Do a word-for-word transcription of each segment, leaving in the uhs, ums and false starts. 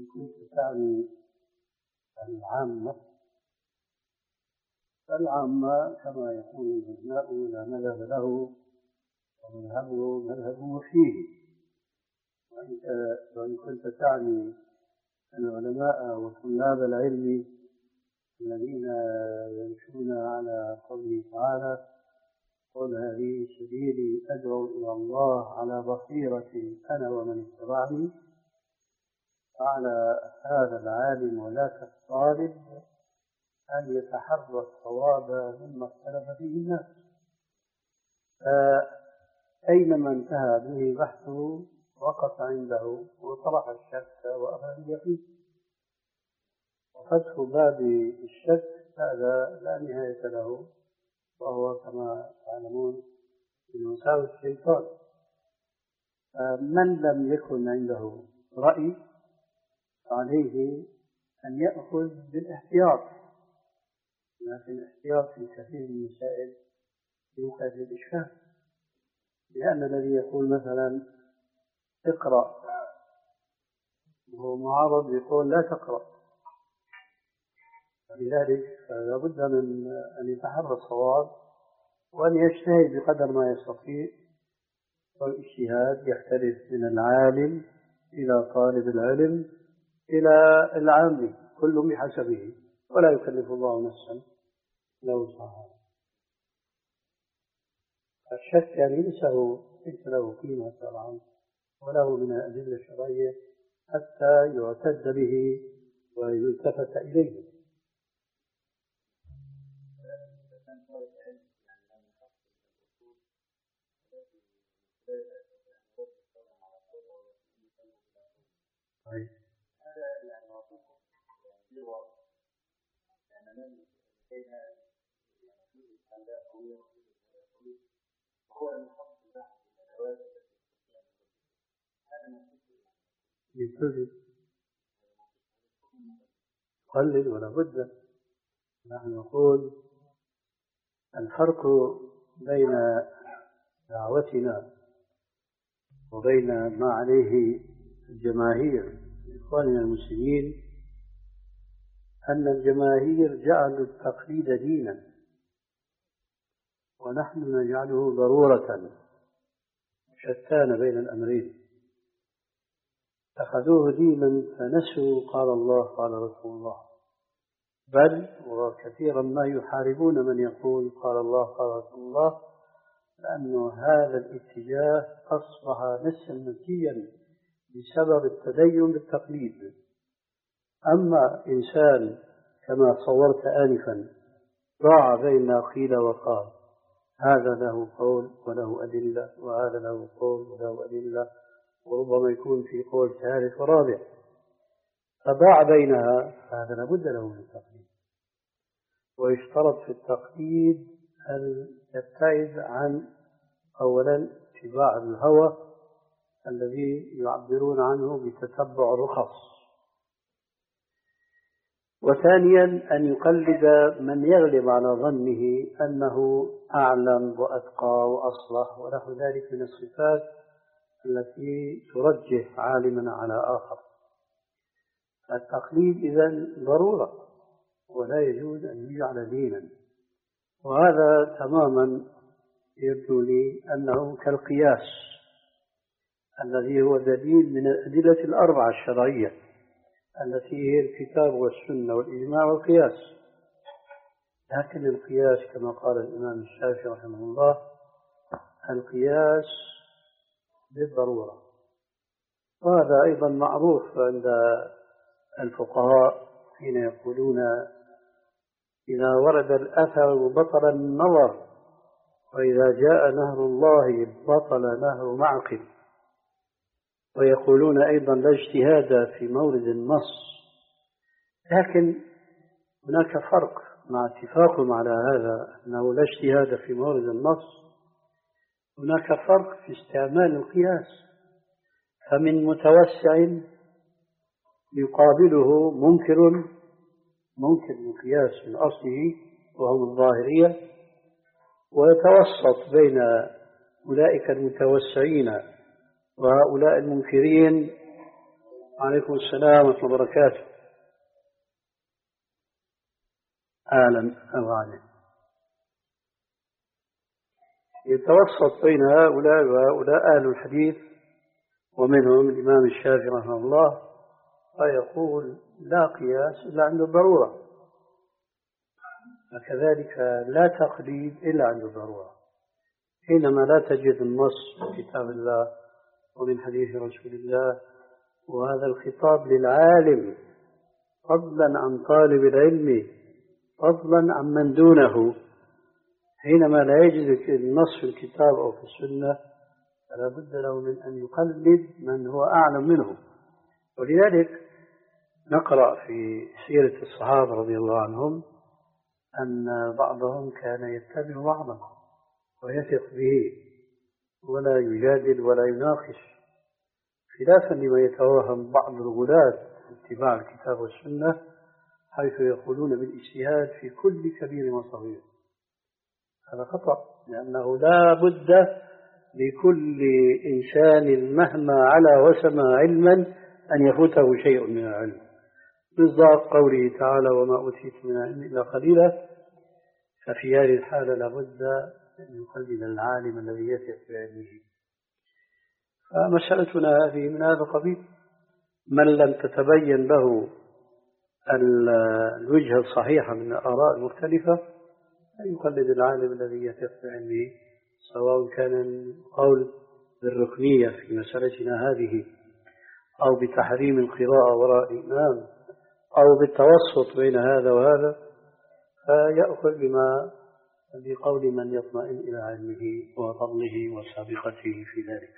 إن كنت تعني العامة، فالعامة كما يقول العلماء لا مذهب له ومذهبه مذهب فيه. وإن كنت تعني العلماء وطلاب العلم الذين يمشون على قوله تعالى قل هذه سبيلي أدعو إلى الله على بصيرة أنا ومن اتبعني، على هذا العالم وذاك الطالب أن يتحرى الصواب مما اختلف فيه الناس. فأينما انتهى به بحثه وقف عنده وطرح الشك وأخذ اليقين. وفتح باب الشك هذا لا نهاية له، وهو كما تعلمون من مساوي الشيطان. من لم يكن عنده رأي عليه أن يأخذ بالاحتياط، لكن الاحتياط في كثير من المسائل يوقع في الإشكال، لأن الذي يقول مثلا اقرأ وهو معارض يقول لا تقرأ، فلذلك لابد من أن يتحرى الصواب وأن يجتهد بقدر ما يستطيع. والاجتهاد يختلف من العالم إلى طالب العلم إلى العام، كل بحسبه، ولا يكلف الله نفسا إلا وسعها. الشك يعني ليس ليس له قيمة طبعا وله من الأدلة الشرعية حتى يعتد به ويلتفت إليه. طيب. يبتدي قلل ولا بد. نحن نقول الفرق بين دعوتنا وبين ما عليه الجماهير إخواننا المسلمين أن الجماهير جعلوا التقليد دينا ونحن نجعله ضرورة، شتان بين الأمرين. اتخذوه دينا فنسوا قال الله قال رسول الله، بل وكثيرا ما يحاربون من يقول قال الله قال رسول الله، لأن هذا الاتجاه أصبح نسا منسيا بسبب التدين بالتقليد. أما إنسان كما صورت آنفا ضاع بين قيل وقال، هذا له قول وله أدلة وهذا له قول وله أدلة، وربما يكون في قول ثالث ورابع، فضاع بينها، هذا لابد له من التقليد. ويشترط في التقليد أن يبتعد عن أولا اتباع الهوى الذي يعبرون عنه بتتبع الرخص، وثانيا أن يقلد من يغلب على ظنه أنه أعلم وأتقى وأصلح ونحو ذلك من الصفات التي ترجح عالما على آخر. التقليد إذن ضرورة ولا يجوز أن يجعل دينا. وهذا تماما يبدو لي أنه كالقياس الذي هو دليل من الأدلة الأربعة الشرعية التي هي الكتاب والسنة والإجماع والقياس. لكن القياس كما قال الإمام الشافعي رحمه الله القياس بالضرورة، وهذا أيضا معروف عند الفقهاء حين يقولون إذا ورد الأثر بطل النظر، وإذا جاء نهر الله بطل نهر معقل. ويقولون أيضا لا اجتهاد في مورد النص. لكن هناك فرق مع اتفاقهم على هذا أنه لا اجتهاد في مورد النص، هناك فرق في استعمال القياس. فمن متوسع يقابله منكر منكر القياس من أصله وهم الظاهرية، ويتوسط بين أولئك المتوسعين وهؤلاء المنكرين وعليكم السلام ورحمة الله وبركاته. أهلا أهلا. يتوسط بين هؤلاء وهؤلاء أهل الحديث، ومنهم الإمام الشافعي رحمه الله، فيقول لا قياس إلا عند الضرورة، وكذلك لا تقليد إلا عند الضرورة. حينما لا تجد النص من كتاب الله ومن حديث رسول الله، وهذا الخطاب للعالم فضلا عن طالب العلم، فضلا عن من دونه، حينما لا يجد النص في الكتاب أو في السنة فلا بد له من أن يقلد من هو أعلم منه. ولذلك نقرأ في سيرة الصحابة رضي الله عنهم أن بعضهم كان يتبع بعضا ويثق به ولا يجادل ولا يناقش، خلافا لما يتوهم بعض الغلاة اتباع الكتاب والسنة، حيث يقولون بالاجتهاد في كل كبير وصغير. هذا خطأ، لأنه لا بد لكل إنسان مهما علا وسمى علما أن يفوته شيء من العلم، مصداق قوله تعالى وما أوتيت من العلم إلا قليلا. ففي هذه الحالة لابد أن يقلد العالم الذي يثق بعلمه. فمسألتنا هذه من هذا القبيل، من لم تتبين له الوجهة الصحيحة من الآراء المختلفة أن يقلد العالم الذي يثق بعلمه، سواء كان القول بالركنية في مسألتنا هذه، أو بتحريم القراءة وراء الإمام، أو بالتوسط بين هذا وهذا، فيأخذ بما بقول من يطمئن إلى علمه وفضله وسابقته في ذلك.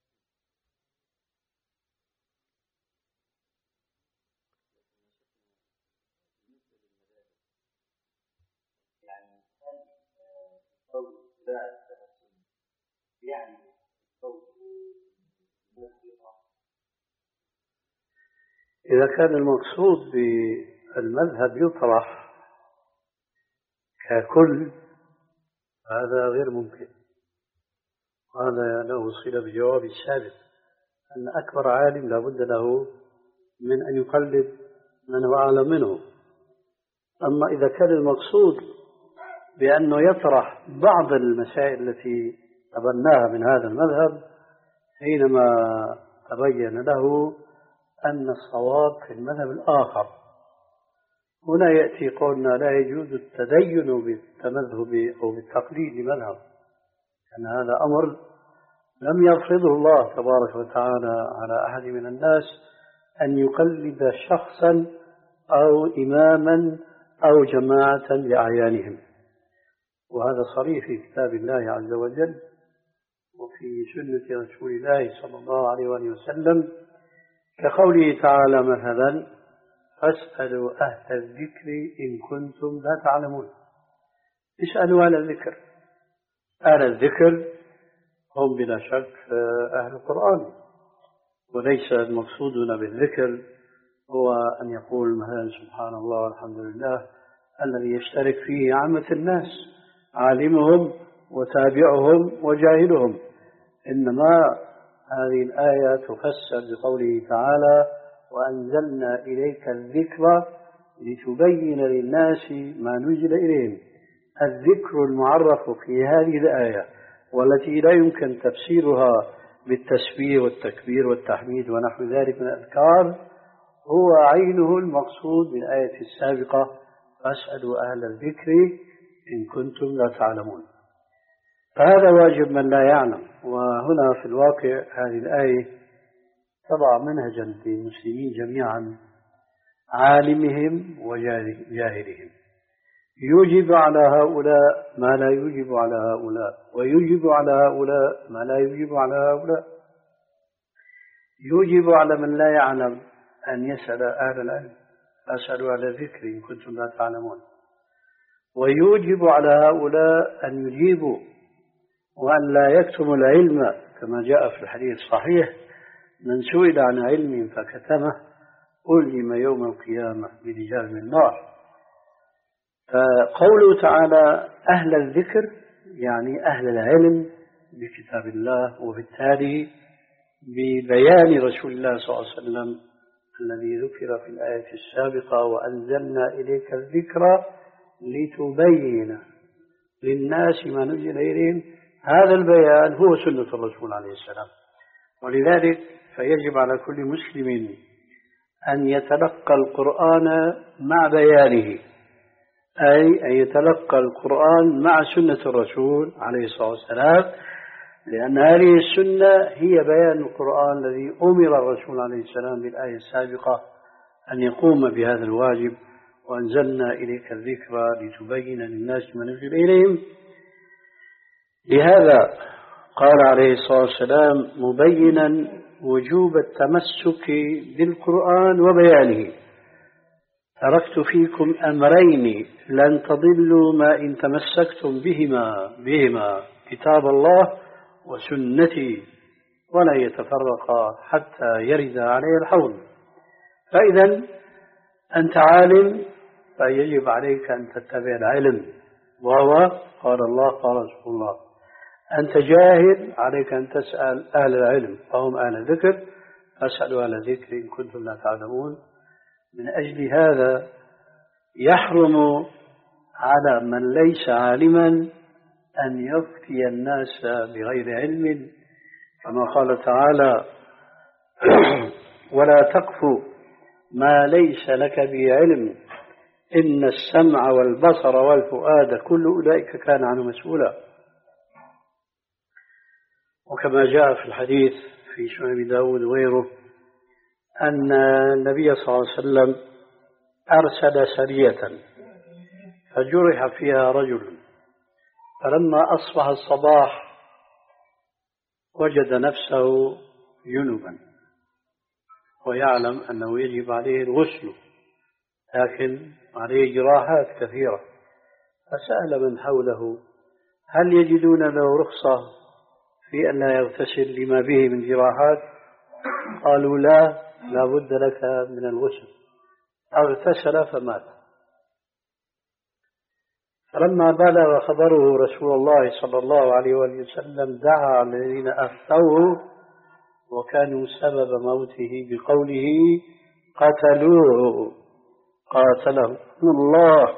يعني إذا كان المقصود بالمذهب يطرح ككل هذا غير ممكن، هذا له صلة بجواب السابق أن أكبر عالم لا بد له من أن يقلد من هو أعلم منه. أما إذا كان المقصود بأنه يطرح بعض المسائل التي تبناها من هذا المذهب، حينما تبين له أن الصواب في المذهب الآخر، هنا يأتي قولنا لا يجوز التدين بالتمذهب أو بالتقليد لمذهب، لأن هذا أمر لم يفرضه الله تبارك وتعالى على أحد من الناس أن يقلد شخصا أو إماما أو جماعة لأعيانهم. وهذا صريح في كتاب الله عز وجل وفي سنة رسول الله صلى الله عليه وسلم، كقوله تعالى مثلا فاسألوا أهل الذكر إن كنتم لا تعلمون. اسألوا أهل الذكر، أهل الذكر هم بلا شك أهل القرآن، وليس المقصود بالذكر هو أن يقول مثلا سبحان الله والحمد لله الذي يشترك فيه عامة الناس، عالمهم وتابعهم وجاهلهم. إنما هذه الآية تفسر بقوله تعالى وأنزلنا إليك الذكر لتبين للناس ما نزل إليهم. الذكر المعرف في هذه الآية والتي لا يمكن تفسيرها بالتسبيح والتكبير والتحميد ونحو ذلك من الأذكار هو عينه المقصود بالآية السابقة فاسألوا أهل الذكر إن كنتم لا تعلمون. فهذا واجب من لا يعلم. وهنا في الواقع هذه الآية تضع منهجا للمسلمين جميعا، عالمهم وجاهلهم، يوجب على هؤلاء ما لا يوجب على هؤلاء، ويوجب على هؤلاء ما لا يوجب على هؤلاء. يوجب على من لا يعلم أن يسأل أهل العلم، أسألوا على الذكر إن كنتم لا تعلمون. ويوجب على هؤلاء أن يجيبوا وأن لا يكتموا العلم، كما جاء في الحديث الصحيح من سئل عن علم فكتمه ألهم يوم القيامة بلجام من نار. فقوله تعالى أهل الذكر يعني أهل العلم بكتاب الله، وبالتالي ببيان رسول الله صلى الله عليه وسلم الذي ذكر في الآية السابقة وأنزلنا إليك الذكر لتبين للناس ما نزل إليهم، هذا البيان هو سنة الرسول عليه السلام. ولذلك فيجب على كل مسلم أن يتلقى القرآن مع بيانه، أي أن يتلقى القرآن مع سنة الرسول عليه الصلاة والسلام، لأن هذه السنة هي بيان القرآن الذي أمر الرسول عليه السلام بالآية السابقة أن يقوم بهذا الواجب. وأنزلنا إليك الذكر لتبين للناس ما نزل إليهم. لهذا قال عليه الصلاة والسلام مبينا وجوب التمسك بالقرآن وبيانه: تركت فيكم أمرين لن تضلوا ما إن تمسكتم بهما بهما كتاب الله وسنتي ولا يتفرقا حتى يرد عليه الحوض. فإذا أنت عالم فيجب عليك أن تتبع العلم، وهو قال الله قال رسول الله. أنت جاهل عليك أن تسأل أهل العلم فهم أهل الذكر، فاسألوا أهل الذكر إن كنتم لا تعلمون. من أجل هذا يحرم على من ليس عالما أن يفتي الناس بغير علم، كما قال تعالى: ولا تقف ما ليس لك به علم إن السمع والبصر والفؤاد كل أولئك كان عنه مسؤولا. وكما جاء في الحديث في سنن داود وغيره أن النبي صلى الله عليه وسلم أرسل سرية فجرح فيها رجل، فلما أصبح الصباح وجد نفسه جنبا ويعلم أنه يجب عليه الغسل، لكن عليه جراحات كثيرة، فسأل من حوله: هل يجدون له رخصة في أن لا يغتسل لما به من جراحات؟ قالوا: لا، لا بد لك من الغسل. اغتسل فمات. فلما بلغ خبره رسول الله صلى الله عليه وسلم دعا الذين أفتوه وكانوا سبب موته بقوله: قتلوه قاتلهم الله،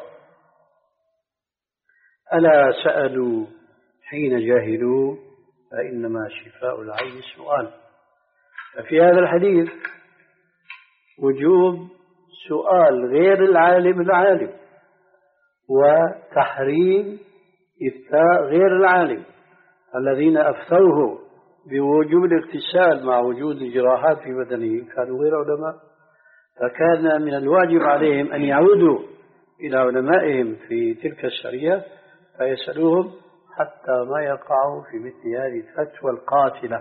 ألا سألوا حين جاهلوا فإنما شفاء العين السؤال. ففي هذا الحديث وجوب سؤال غير العالم العالم، وتحريم إفتاء غير العالم. الذين أفتوه بوجوب الاغتسال مع وجود الجراحات في بدنه كانوا غير علماء، فكان من الواجب عليهم أن يعودوا إلى علمائهم في تلك الشريعة فيسألوهم حتى ما يقعوا في مثل هذه الفتوى القاتلة: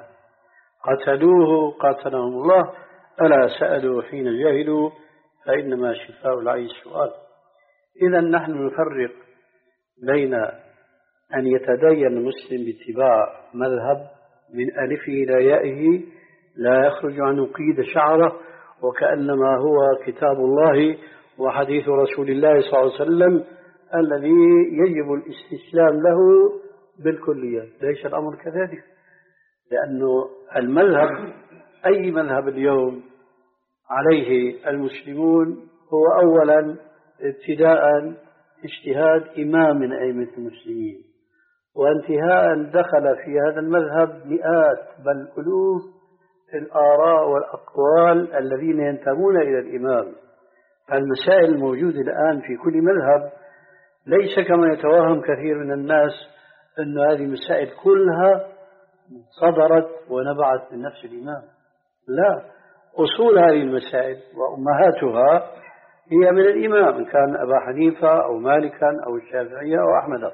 قتلوه قاتلهم الله، ألا سألوا حين جاهلوا فإنما شفاء العي السؤال. إذا نحن نفرق بين أن يتدين المسلم باتباع مذهب من ألفه إلى يائه لا يخرج عنه قيد شعره، وكأنما هو كتاب الله وحديث رسول الله صلى الله عليه وسلم الذي يجب الاستسلام له بالكلية. ليس الأمر كذلك، لأنه المذهب أي مذهب اليوم عليه المسلمون هو أولا ابتداء اجتهاد إمام من أئمة المسلمين، وانتهاء دخل في هذا المذهب مئات بل ألوف الآراء والأقوال الذين ينتمون إلى الإمام. المسائل الموجودة الآن في كل مذهب ليس كما يتوهم كثير من الناس أن هذه المسائل كلها صدرت ونبعت من نفس الإمام. لا، أصول هذه المسائل وأمهاتها هي من الإمام، إن كان أبا حنيفة أو مالكا أو الشافعية أو أحمد.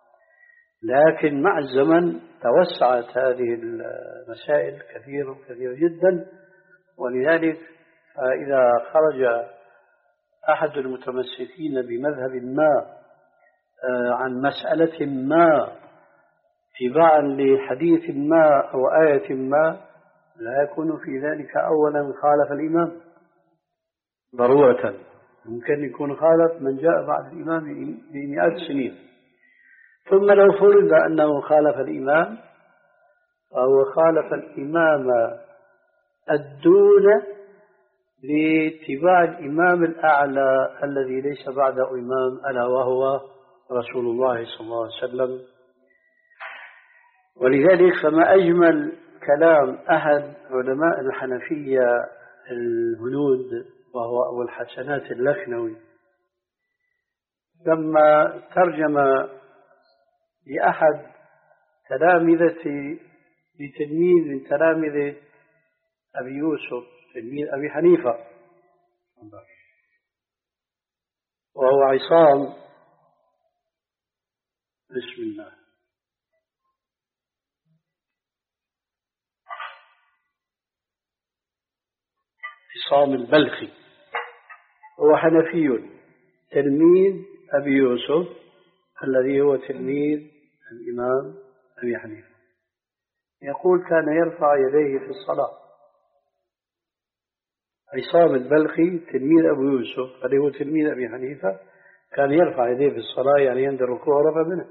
لكن مع الزمن توسعت هذه المسائل كثير كثير جدا، ولذلك إذا خرج أحد المتمسكين بمذهب ما عن مسألة ما اتباعا لحديث ما أو آية ما لا يكون في ذلك أولا خالف الإمام ضرورة، ممكن يكون خالف من جاء بعد الإمام بمئات السنين. ثم لو فرض أنه خالف الإمام فهو خالف الإمام الدون لاتباع الإمام الأعلى الذي ليس بعده إمام، ألا وهو رسول الله صلى الله عليه وسلم. ولذلك فما أجمل كلام أحد علماء الحنفية الهنود وهو أبو الحسنات اللخنوي لما ترجم لأحد تلامذة لتلميذ من تلامذة أبي يوسف تلميذ أبي حنيفة وهو عصام، بسم الله، عصام البلخي، هو حنفي تلميذ أبي يوسف الذي هو تلميذ الإمام أبي حنيفة، يقول كان يرفع يديه في الصلاة. عصام البلخي تلميذ أبو يوسف الذي هو تلميذ أبي حنيفة كان يرفع يديه في الصلاة، يعني عند الركوع ورفع منه،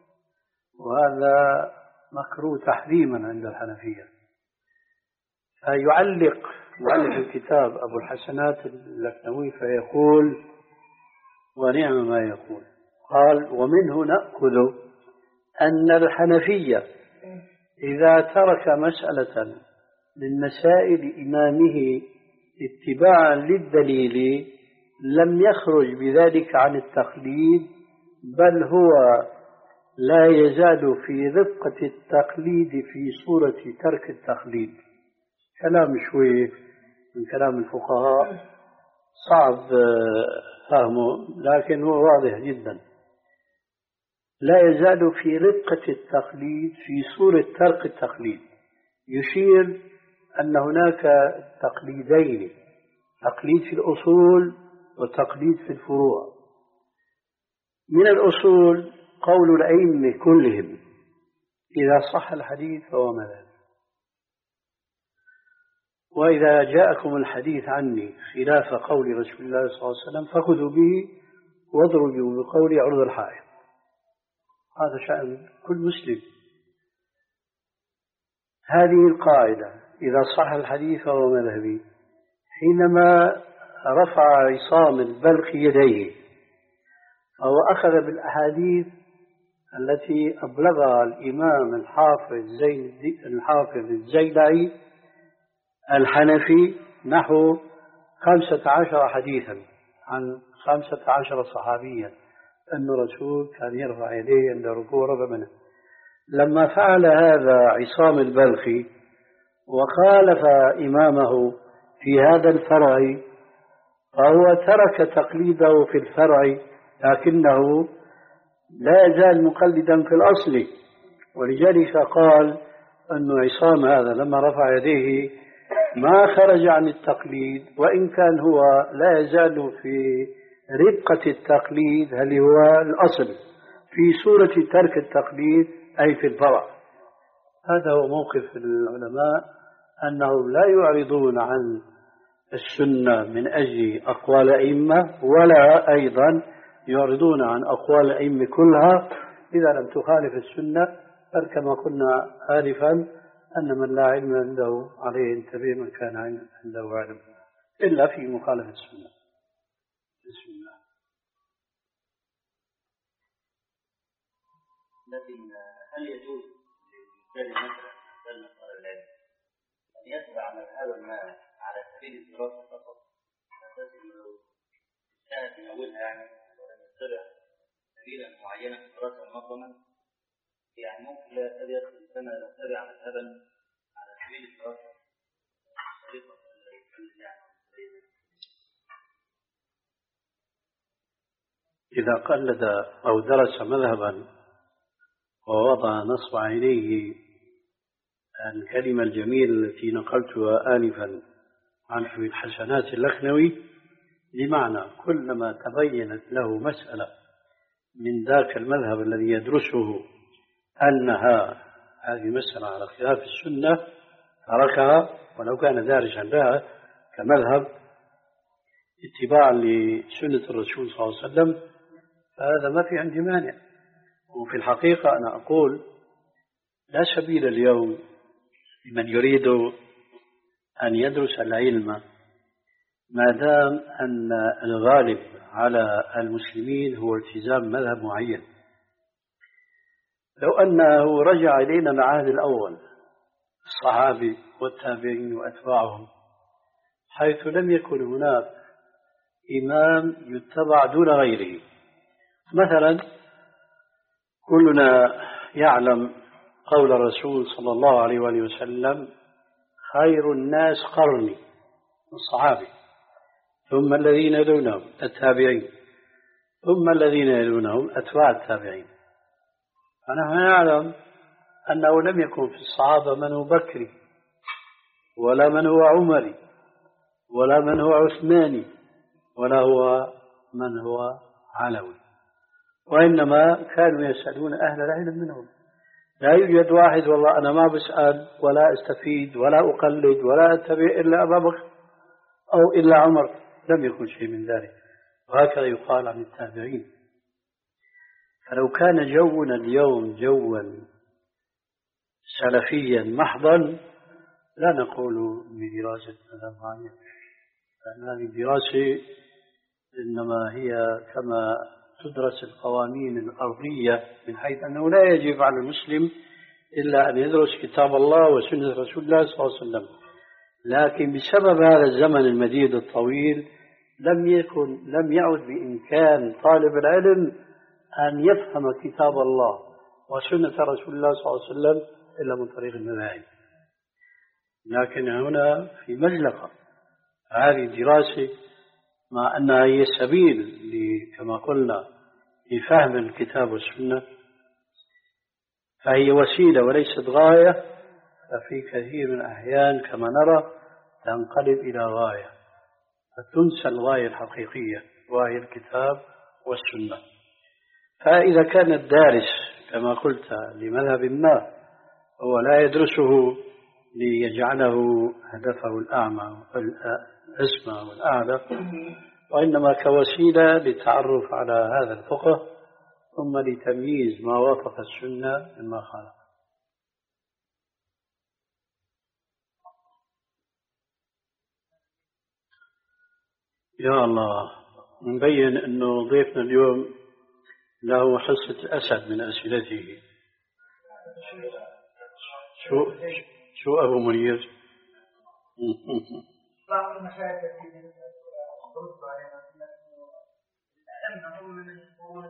وهذا مكروه تحريما عند الحنفية. فيعلق مؤلف الكتاب أبو الحسنات اللخنوي فيقول ونعم ما يقول، قال ومنه نأخذ أن الحنفية إذا ترك مسألة من مسائل إمامه اتباعا للدليل لم يخرج بذلك عن التقليد، بل هو لا يزال في رفقة التقليد في صورة ترك التقليد. كلام شوي من كلام الفقهاء صعب فهمه، لكن هو واضح جدا. لا يزال في رفقة التقليد في صورة ترك التقليد، يشير أن هناك تقليدين، تقليد في الأصول وتقليد في الفروع. من الأصول قول الأئمة كلهم إذا صح الحديث فهو مذهب، وإذا جاءكم الحديث عني خلاف قول رسول الله صلى الله عليه وسلم فخذوا به واضربوا بقول عرض الحائط. هذا شأن كل مسلم. هذه القاعدة إذا صح الحديث فهو مذهبي. حينما رفع عصام البلخي يديه فهو أخذ بالأحاديث التي أبلغها الإمام الحافظ زين الحافظ الزيلعي الحنفي نحو خمسة عشر حديثا عن خمسة عشر صحابيا أن الرسول كان يرفع يديه عند ركوع ورفع منه. لما فعل هذا عصام البلخي وخالف إمامه في هذا الفرع فهو ترك تقليده في الفرع، لكنه لا يزال مقلدا في الأصل. ولذلك قال أن عصام هذا لما رفع يديه ما خرج عن التقليد، وإن كان هو لا يزال في رفقة التقليد هل هو الأصل في صورة ترك التقليد أي في الفرع. هذا هو موقف العلماء، أنهم لا يعرضون عن السنة من أجل أقوال أئمة، ولا أيضا يعرضون عن أقوال الأئمة كلها إذا لم تخالف السنة. بل كما قلنا آنفا أن من لا علم عنده عليه ينتبه من كان عنده علم إلا في مخالفة السنة. بسم الله. لكن هل يجوز للإنسان مثلا مثل مسألة العلم أن يتبع مذهبا ما على سبيل الدراسة فقط، على أساس أنه كانت من أولها يعني ولم يتبع سبيلا معينا في الدراسة منظما؟ يعني ممكن لا يكاد يدخل الإنسان أن يتبع مذهبا على سبيل الدراسة طريقة يعني. إذا قلد أو درس مذهبا ووضع نصب عينيه الكلمة الجميلة التي نقلتها آنفا عن أبي الحسنات اللخنوي، بمعنى كلما تبينت له مسألة من ذاك المذهب الذي يدرسه أنها هذه مسألة على خلاف السنة تركها، ولو كان دارسا لها كمذهب اتباعا لسنة الرسول صلى الله عليه وسلم، فهذا ما في عندي مانع. وفي الحقيقة أنا أقول لا سبيل اليوم لمن يريد أن يدرس العلم ما دام أن الغالب على المسلمين هو التزام مذهب معين. لو أنه رجع إلينا العهد الأول الصحابي والتابعين وأتباعهم، حيث لم يكن هناك إمام يتبع دون غيره. مثلا كلنا يعلم قول الرسول صلى الله عليه وآله وسلم: خير الناس قرني، الصحابي، ثم الذين يلونهم التابعين، ثم الذين يلونهم أتباع التابعين. فنحن نعلم أنه لم يكن في الصحابة من هو بكري، ولا من هو عمري، ولا من هو عثماني، ولا هو من هو علوي، وإنما كانوا يسألون أهل العلم منهم. لا يوجد واحد والله أنا ما بسأل ولا أستفيد ولا أقلد ولا أتبع إلا أبا بكر أو إلا عمر، لم يكن شيء من ذلك. وهكذا يقال عن التابعين. فلو كان جونا اليوم جوا سلفيا محضا لا نقول بدراسة مذهب معين، لأن هذه الدراسة إنما هي كما تدرس القوانين الأرضية، من حيث أنه لا يجب على المسلم إلا أن يدرس كتاب الله وسنة رسول الله صلى الله عليه وسلم. لكن بسبب هذا الزمن المديد الطويل لم يكن لم يعد بإمكان طالب العلم أن يفهم كتاب الله وسنة رسول الله صلى الله عليه وسلم إلا من طريق المذاهب. لكن هنا في مزلقة هذه الدراسة، مع أنها هي السبيل كما قلنا لفهم الكتاب والسنة، فهي وسيلة وليست غاية. ففي كثير من الأحيان كما نرى تنقلب إلى غاية، فتنسى الغاية الحقيقية وهي الكتاب والسنة. فإذا كان الدارس كما قلت لمذهب ما هو لا يدرسه ليجعله هدفه الأعمى والأسمى والأعلى، وإنما كوسيلة للتعرف على هذا الفقه، ثم لتمييز ما وافق السنة مما خالف. يا الله، نبين أنه ضيفنا اليوم له حصة أسد من أسئلته. شو شو أبو منير؟ بعض المشايخ الذين يردوا علينا أنهم من يقولون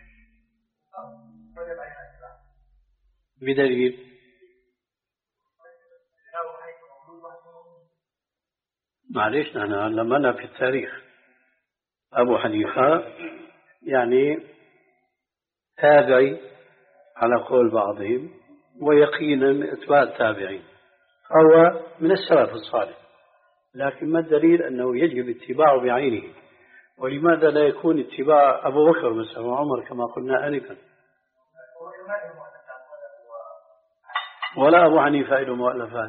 وجب علينا الإسلام بدليل معليش نحن لما في التاريخ أبو حنيفة يعني تابعي على قول بعضهم، ويقينا من أتباع التابعين، هو من السلف الصالح. لكن ما الدليل أنه يجب اتباعه بعينه؟ ولماذا لا يكون اتباع أبو بكر مثلا وعمر كما قلنا آنفا؟ ولا أبو حنيفة له مؤلفات،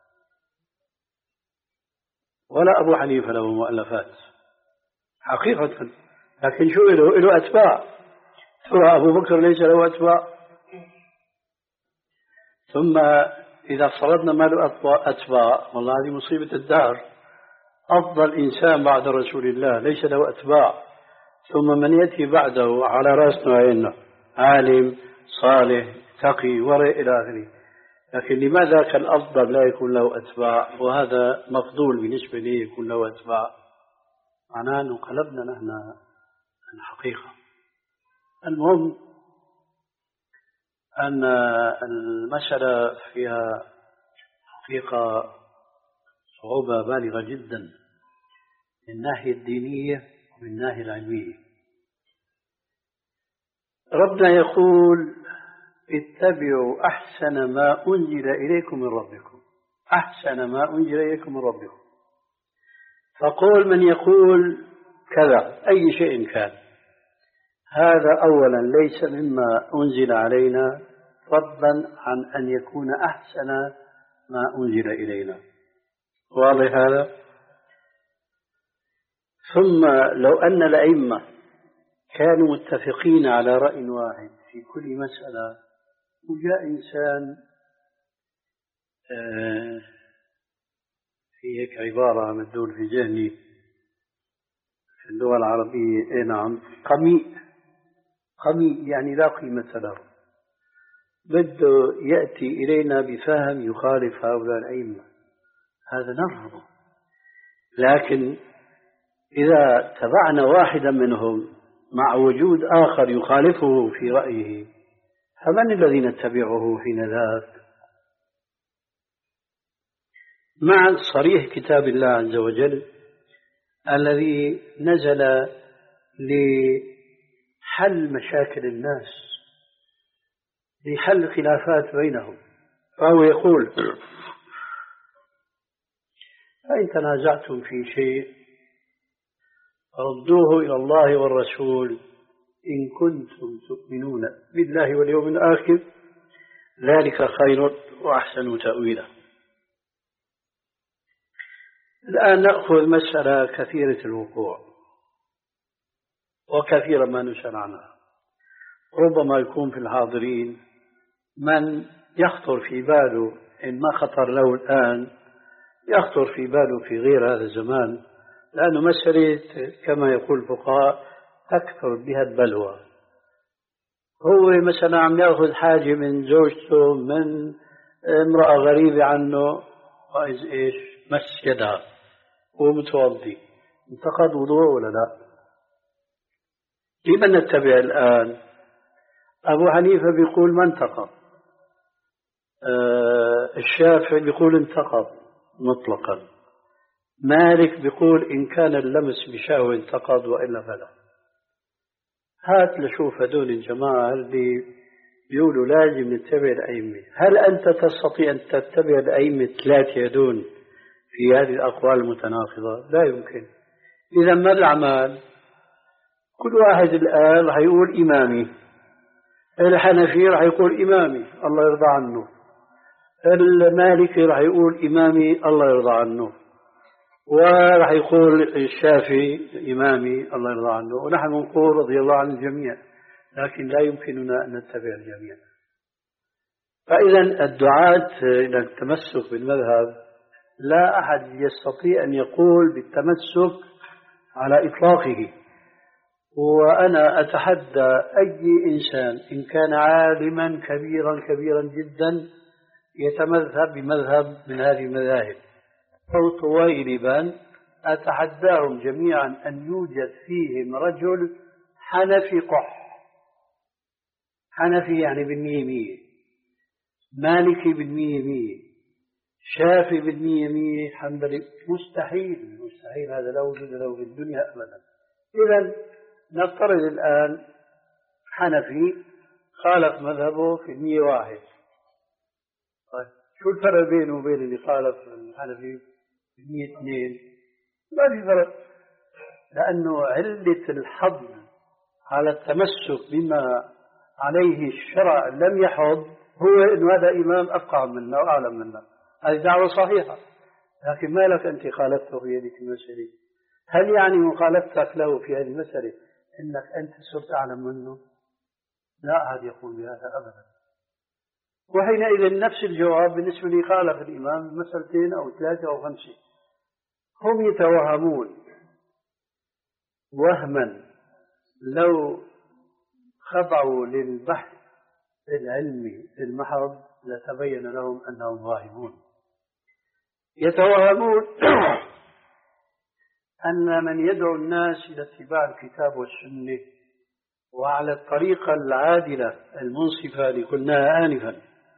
ولا أبو حنيفة له مؤلفات حقيقة. لكن شو له؟ له أتباع. ترى أبو بكر ليس له أتباع؟ ثم إذا افترضنا ما له أتباع، والله هذه مصيبة الدهر. أفضل إنسان بعد رسول الله ليس له أتباع، ثم من يأتي بعده على رأسنا وعيننا عالم صالح تقي ورع إلى آخره. لكن لماذا كان الأفضل لا يكون له أتباع وهذا مفضول بالنسبة لي يكون له أتباع؟ معناه أنه قلبنا نحن الحقيقة. المهم أن المسألة فيها حقيقة صعوبة بالغة جدا من الناحية الدينية ومن الناحية العلمية. ربنا يقول: اتبعوا أحسن ما أنزل إليكم من ربكم، أحسن ما أنزل إليكم من ربكم. فقول من يقول كذا أي شيء كان، هذا أولا ليس مما أنزل علينا، فضلا عن أن يكون أحسن ما أنزل إلينا. واضح هذا؟ ثم لو أن الأئمة كانوا متفقين على رأي واحد في كل مسألة، وجاء إنسان في هيك عبارة مدول في ذهني في اللغة العربية. إيه نعم، قميء. قميء يعني لا قيمة له، بده يأتي إلينا بفهم يخالف هؤلاء الأئمة، هذا نرفضه. لكن إذا تبعنا واحدا منهم مع وجود آخر يخالفه في رأيه، فمن الذي نتبعه حين ذاك؟ مع صريح كتاب الله عز وجل الذي نزل لحل مشاكل الناس، لحل خلافات بينهم، فهو يقول: فإن تنازعتم في شيء ردوه إلى الله والرسول إن كنتم تؤمنون بالله واليوم الآخر، ذلك خير وأحسن تأويلا. الآن نأخذ مسألة كثيرة الوقوع وكثيرا ما نسأل عنها. ربما يكون في الحاضرين من يخطر في باله إن ما خطر له الآن يخطر في باله في غير هذا الزمان، لأنه مسألة كما يقول الفقهاء تكثر بها البلوى. هو مثلا عم يأخذ حاجة من زوجته من امرأة غريبة عنه، وإذ إيش مس يدها ومتوضي، انتقد وضوء ولا لا؟ لمن نتبع الآن؟ أبو حنيفة بيقول ما انتقض، آه الشافعي بيقول انتقض مطلقا، مالك بيقول إن كان اللمس بشهوة انتقض وإلا فلا. هات لشوف هدول الجماعة اللي بيقولوا لازم نتبع الأئمة، هل أنت تستطيع أن تتبع الأئمة ثلاثة هدول في هذه الأقوال المتناقضة؟ لا يمكن. إذا ما الأعمال؟ كل واحد الآن رح يقول إمامي، الحنفي رح يقول إمامي الله يرضى عنه، المالكي رح يقول إمامي الله يرضى عنه، ورح يقول الشافعي إمامي الله يرضى عنه، ونحن نقول رضي الله عن الجميع، لكن لا يمكننا أن نتبع الجميع. فإذا الدعاة إلى التمسك بالمذهب لا أحد يستطيع أن يقول بالتمسك على إطلاقه. وأنا أتحدى أي إنسان إن كان عالما كبيرا كبيرا جدا يتمذهب بمذهب من هذه المذاهب أو طويلبا، أتحداهم جميعا أن يوجد فيهم رجل حنفي قح، حنفي يعني بالمية مية، مالكي بالمية مية، شافي بالمية مية، حنبلي، مستحيل مستحيل، هذا لا وجود له في الدنيا أبدا. إذن نفترض الآن حنفي خالف مذهبه في المية واحد، طيب شو الفرق بينه وبين اللي خالف الحنفي في المية اثنين؟ ما في فرق، لأنه علة الحظ على التمسك بما عليه الشرع لم يحض هو إن هذا إمام أفقه منا وأعلم منا، هذه دعوة صحيحة، لكن ما لك أنت خالفته في هذه المسألة؟ هل يعني مخالفتك له في هذه المسألة إنك أنت صرت أعلم منه؟ لا أحد يقول بهذا أبدا. وحينئذ نفس الجواب بالنسبة لي خالف الإمام مسألتين أو ثلاثة أو خمسة. هم يتوهمون وهما لو خضعوا للبحث العلمي المحض لتبين لهم أنهم واهمون. يتوهمون أن من يدعو الناس إلى اتباع الكتاب والسنة وعلى الطريقة العادلة المنصفة اللي قلناها آنفا،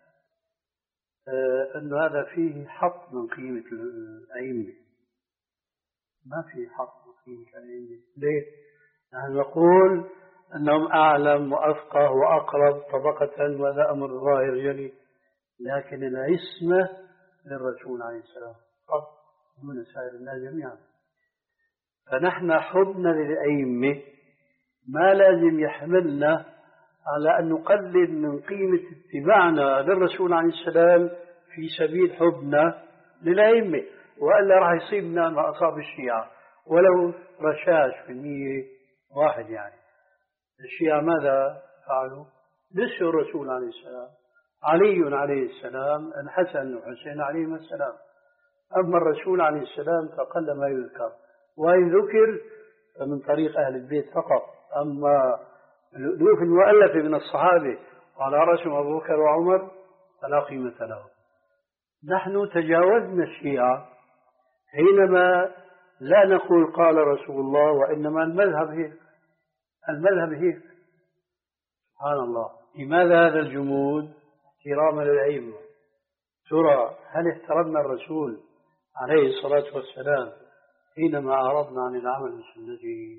أن هذا فيه حق من قيمة الأئمة. ما فيه حق من قيمة الأئمة. ليه؟ نحن نقول أنهم أعلم وأفقه وأقرب طبقة، وهذا أمر ظاهر جلي، لكن العصمة للرسول عليه السلام فقط دون سائر الناس جميعا. فنحن حبنا للأئمة ما لازم يحملنا على أن نقلل من قيمة اتباعنا للرسول عليه السلام في سبيل حبنا للأئمة، وإلا راح يصيبنا ما أصاب الشيعة ولو رشاش في المية واحد. يعني الشيعة ماذا فعلوا؟ نسوا الرسول عليه السلام، علي عليه السلام، الحسن والحسين عليهما السلام، أما الرسول عليه السلام فقل ما يذكر، وإن ذكر فمن طريق أهل البيت فقط. أما الألوف المؤلفة من الصحابة وعلى رأسهم أبو بكر وعمر فلا قيمة له. نحن تجاوزنا الشيعة حينما لا نقول قال رسول الله، وإنما المذهب هيك، المذهب هيك. سبحان الله، لماذا هذا الجمود؟ احتراما للأئمة. ترى هل احترمنا الرسول عليه الصلاة والسلام حينما أعرضنا عن العمل بسنته؟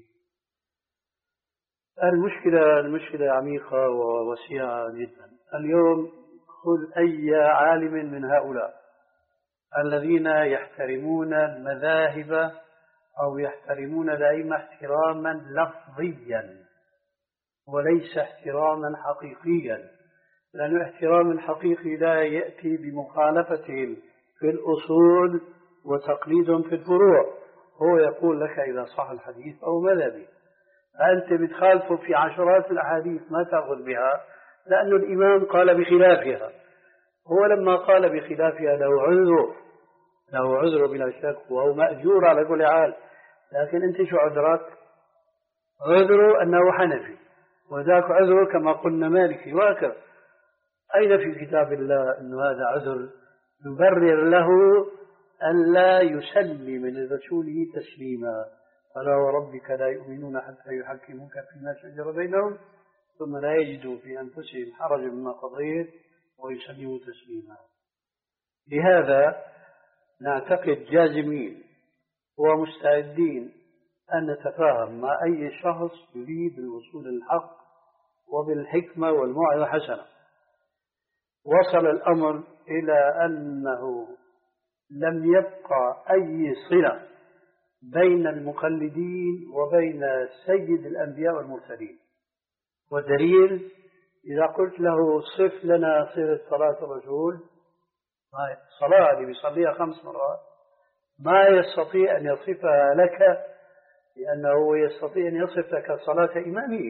المشكلة المشكلة عميقة ووسيعة جدا. اليوم خذ أي عالم من هؤلاء الذين يحترمون المذاهب أو يحترمون الأئمة احتراما لفظيا وليس احتراما حقيقيا، لأن الاحترام الحقيقي لا يأتي بمخالفتهم في الأصول وتقليدهم في الفروع. هو يقول لك إذا صح الحديث أو مذهبي، فأنت بتخالفه في عشرات الأحاديث ما تأخذ بها لأن الإمام قال بخلافها. هو لما قال بخلافها له عذر، له عذر بلا شك، وهو مأجور على كل حال. لكن أنت شو عذرك؟ عذره أنه حنفي، وذاك عذره كما قلنا مالكي، وهكذا. أين في كتاب الله أن هذا عذر يبرر له ألا يسلم لرسوله تسليما؟ فلا وربك لا يؤمنون حتى يحكموك فيما شجر بينهم ثم لا يجدوا في أنفسهم حرجا مما قضيت ويسلموا تسليما. لهذا نعتقد جازمين ومستعدين أن نتفاهم مع أي شخص يريد الوصول للحق وبالحكمة والموعظة الحسنة. وصل الأمر إلى أنه لم يبقى أي صلة بين المقلدين وبين سيد الأنبياء والمرسلين. والدليل إذا قلت له صف لنا صفة صلاة الرسول، الصلاة اللي بيصليها خمس مرات ما يستطيع أن يصفها لك، لأنه يستطيع أن يصف لك صلاة إمامه.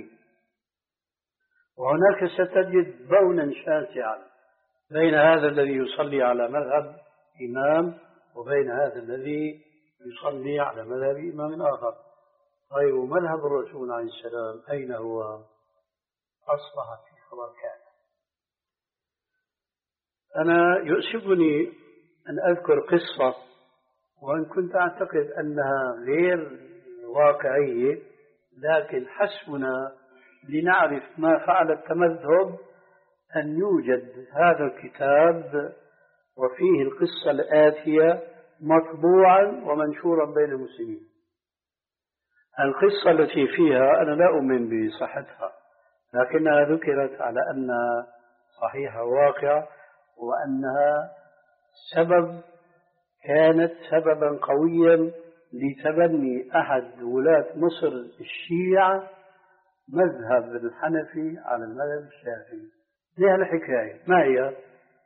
وهناك ستجد بونا شاسعا بين هذا الذي يصلي على مذهب إمام وبين هذا الذي يصلي على مذهب إمام آخر. طيب مذهب الرسول عليه السلام أين هو؟ أصبح في خبر كان. أنا يؤسفني أن أذكر قصة وإن كنت أعتقد أنها غير واقعية، لكن حسبنا لنعرف ما فعل التمذهب أن يوجد هذا الكتاب وفيه القصة الآتية مطبوعا ومنشورا بين المسلمين. القصة التي فيها أنا لا أؤمن بصحتها، لكنها ذكرت على أنها صحيحة واقعة، وأنها سبب كانت سببا قويا لتبني أحد ولاة مصر الشيعة مذهب الحنفي على المذهب الشافعي. لها الحكاية ما هي؟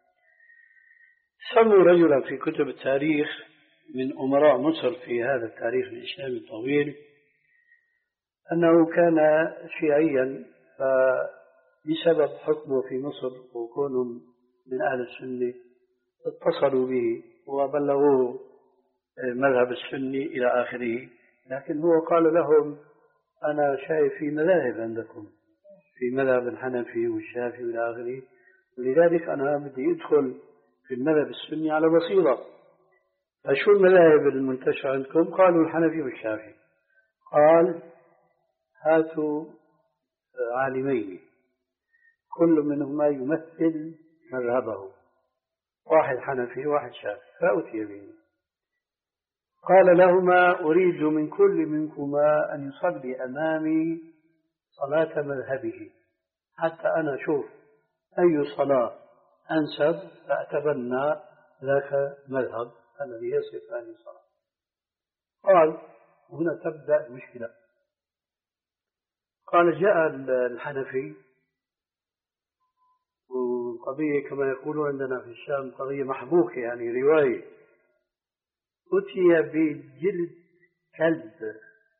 سموا رجلا في كتب التاريخ من أمراء مصر في هذا التاريخ الإسلامي الطويل أنه كان شيعيا، فبسبب حكمه في مصر وكونهم من أهل السنة اتصلوا به وبلغوه مذهب السني إلى آخره. لكن هو قال لهم أنا شايف في مذاهب عندكم، في مذهب الحنفي والشافعي إلى آخره، ولذلك أنا بدي أدخل في المذهب السني على بصيرة. فشو المذاهب المنتشرة عندكم؟ قالوا الحنفي والشافعي. قال هاتوا عالمين كل منهما يمثل مذهبه، واحد حنفي واحد شافعي، فأتي به. قال لهما أريد من كل منكما أن يصلي أمامي صلاة مذهبه حتى أنا أشوف أي صلاة أنسب فأتبنى ذاك مذهب الذي يصف هذه الصلاة. قال هنا تبدأ المشكلة. قال جاء الحنفي، وقضية كما يقولون عندنا في الشام قضية محبوكة يعني رواية، أتي بجلد كلب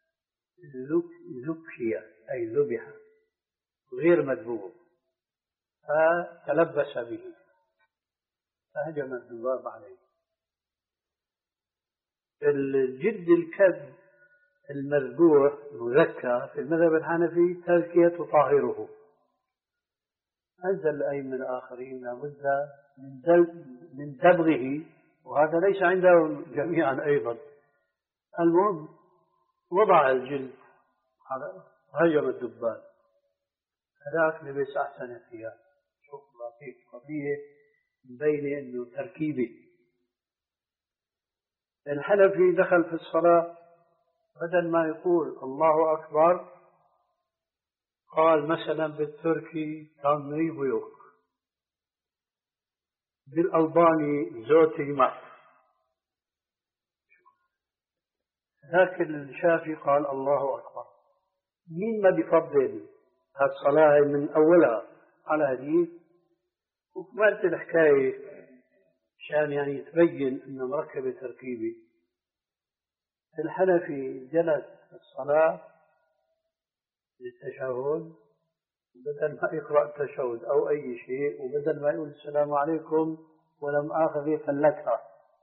ذكية أي ذبح غير مذبوح، فتلبس به فهجم الذباب عليه. الجلد الكلب المذبوح مذكى في المذهب الحنفي تزكية تطهره. أنزل الأئمة الآخرين لابد من دبغه، وهذا ليس عندهم جميعا أيضا. المهم وضع الجلد هجم الدبان، هذاك لبس أحسن ثياب. شوف لطيف قضية مبينة إنه تركيبي. الحنفي دخل في الصلاة بدل ما يقول الله أكبر قال مثلا بالتركي تنري بيوك، بالألباني زوتي مات. لكن الشافعي قال الله أكبر. مين ما بيفضل هالصلاة من أولها على هذه؟ وكملت الحكاية عشان يعني تبين أنه مركبة تركيبي. الحنفي جلس في الصلاة للتشهد، بدل ما يقرأ التشهد أو أي شيء، وبدل ما يقول السلام عليكم ولم آخذ فلتها.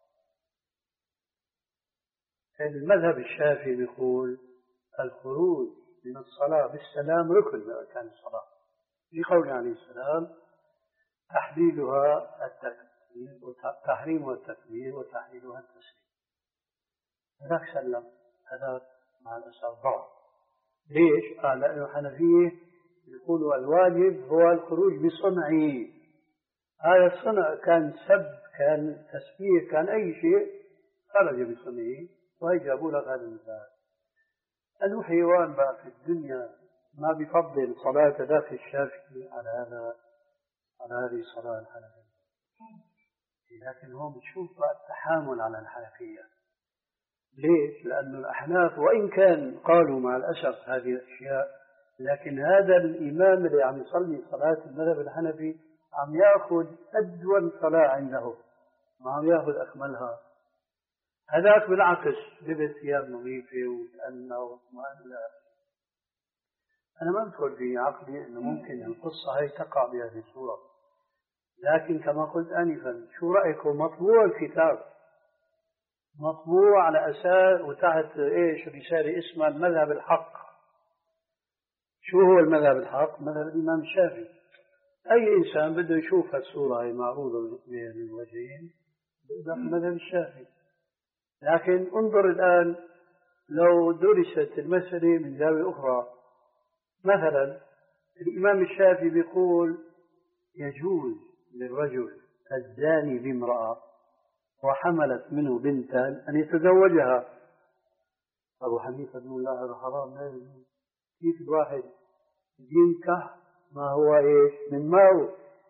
المذهب الشافعي يقول الخروج من الصلاة بالسلام ركن من أركان الصلاة، في قول عليه السلام تحليلها التكبير وتحريمها التكبير وتحليلها التسليم. هذاك سلم، هذاك مع الأسف ضعف. ليش؟ قال لأنه الحنفية يقولوا الواجب هو الخروج بصنعه. هذا الصنع كان سب، كان تسبيح، كان أي شيء خرج بصنعه، وهي جابوا لك هذا المثال. أنه حيوان بقى في الدنيا ما بيفضل صلاة داخل الشافعي على هذا على هذه الصلاة الحنفية. لكن هو بتشوف بقى التحامل على الحنفية. ليش؟ لأن الأحناف وإن كان قالوا مع الأسف هذه الأشياء، لكن هذا الإمام اللي عم يصلي صلاة المذهب الحنفي عم يأخذ أدون صلاة عنده، ما عم يأخذ أكملها. هذاك بالعكس لبس ثياب نظيفة وتأنى واطمأن. أنا ما بدخل في عقلي أنه ممكن القصة هي تقع بهذه الصورة، لكن كما قلت آنفا شو رأيكم؟ مطبوع الكتاب، مطبوع على أساس وتحت إيش رسالة اسمها المذهب الحق. شو هو المذهب الحق؟ مذهب الإمام الشافعي. أي إنسان بده يشوف هالصورة هي معروضة بين الوجهين بده المذهب الشافعي. لكن انظر الآن لو درست المسألة من زاوية أخرى، مثلا الإمام الشافعي بيقول يجوز للرجل الزاني بامرأة وحملت منه بنتا أن يتزوجها. أبو حنيفة بن الله هذا حرام، لا يجوز. كيف الواحد ينكح ما هو إيش من ماو؟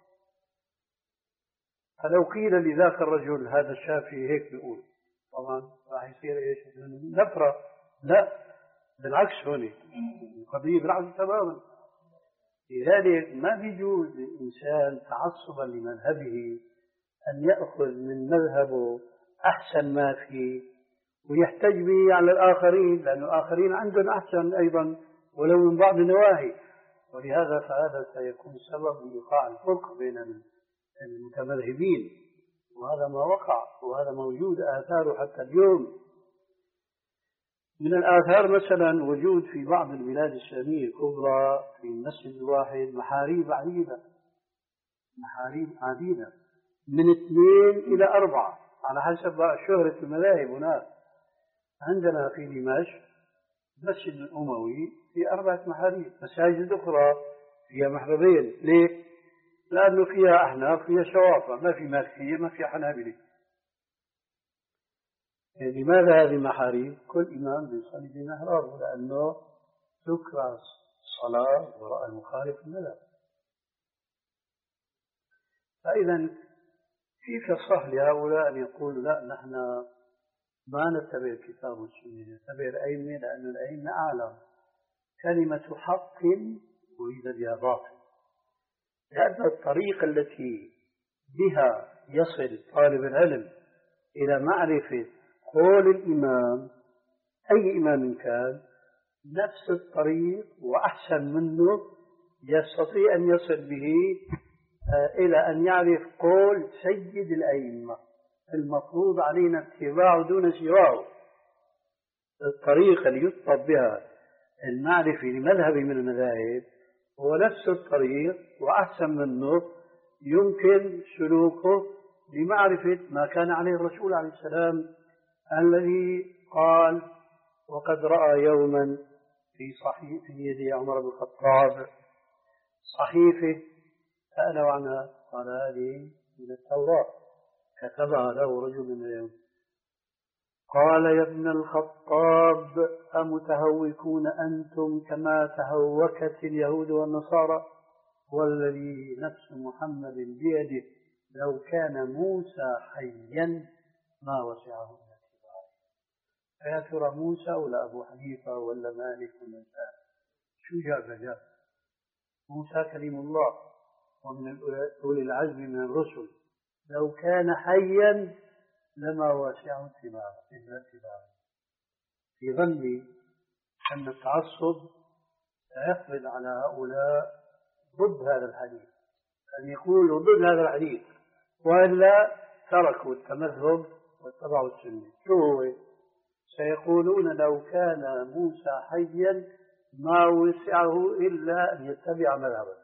فلو قيل لذاك الرجل هذا الشافعي هيك بيقول، طبعا راح يصير ايش؟ نفرة. لا بالعكس، هون القضية بالعكس تماما. لذلك ما بيجوز للإنسان تعصبا لمذهبه أن يأخذ من مذهبه أحسن ما فيه ويحتج به على الآخرين، لأن الآخرين عندهم أحسن أيضا ولو من بعض النواهي. ولهذا فهذا سيكون سبب لإيقاع الفرق بين المتمذهبين، وهذا ما وقع وهذا موجود آثاره حتى اليوم. من الآثار مثلا وجود في بعض البلاد الإسلامية الكبرى في المسجد الواحد محاريب عديدة، محاريب عديدة من اثنين إلى أربعة على حسب شهرة المذاهب. هناك عندنا في دمشق المسجد الأموي في أربعة محاريب، مساجد أخرى فيها محربين. ليه؟ لأنه فيها أحناف فيها شوافع، ما في مالكية ما في حنابلة. يعني لماذا هذه المحاريب؟ كل إمام بيصلي بمحرابه لأنه تكره الصلاة وراء المخالف المذهب. فإذا كيف يصح لهؤلاء أن يقولوا لا نحن ما نتبع الكتاب والسنة، نتبع الأئمة لأن الأئمة أعلم؟ كلمة حق أريد بها باطل، لأن الطريقة التي بها يصل طالب العلم إلى معرفة قول الإمام أي إمام كان نفس الطريق وأحسن منه يستطيع أن يصل به إلى أن يعرف قول سيد الأئمة المفروض علينا اتباعه دون سواه. الطريقة اللي يطلب بها المعرفة لمذهب من المذاهب هو نفس الطريق وأحسن منه يمكن سلوكه لمعرفة ما كان عليه الرسول عليه السلام الذي قال: وقد رأى يوما في صحيفة في يد عمر بن الخطاب صحيفة سأله عنها، قال: هذه من التوراة كتبها له رجل من اليهود. قال: يا ابن الخطاب أمتهوكون أنتم كما تهوكت اليهود والنصارى؟ والذي نفس محمد بيده لو كان موسى حيا ما وسعه إلا اتباعه. فيا ترى موسى ولا أبو حنيفة ولا مالك ولا سائر؟ شو جاب جاب؟ موسى كلم الله ومن أولي العزم من الرسل، لو كان حيا لما وسعه اتباعه إلا اتباعه. في ظني أن التعصب سيقبض على هؤلاء ضد هذا الحديث، أن يقولوا ضد هذا الحديث، وإلا تركوا التمذهب واتبعوا السنة. شو هو؟ سيقولون لو كان موسى حيا ما وسعه إلا أن يتبع مذهبه.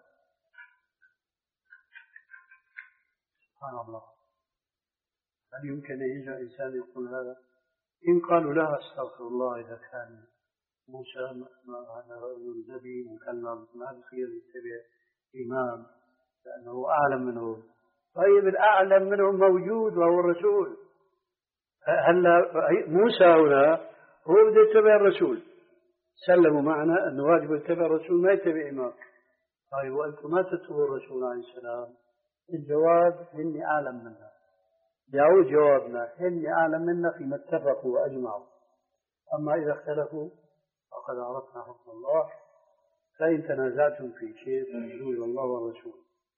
سبحان الله، هل يمكن أن يجي إنسان يقول هذا؟ إن قالوا لا أستغفر الله إذا كان موسى هذا رجل نبي مكلم ما بخير يتبع إمام لأنه أعلم منه. طيب الأعلم منهم موجود وهو الرسول. هلا موسى هنا هو بده يتبع الرسول، سلموا معنا أنه واجب يتبع الرسول ما يتبع إمام. طيب وأنتم ما تتبعوا الرسول عليه السلام؟ الجواب: إني أعلم منها. يعود جوابنا: إني أعلم منا فيما اتفقوا وأجمعوا، أما إذا اختلفوا فقد عرفنا حكم الله، فإن تنازعتم في شيء فارجعوا إلى الله والرسول.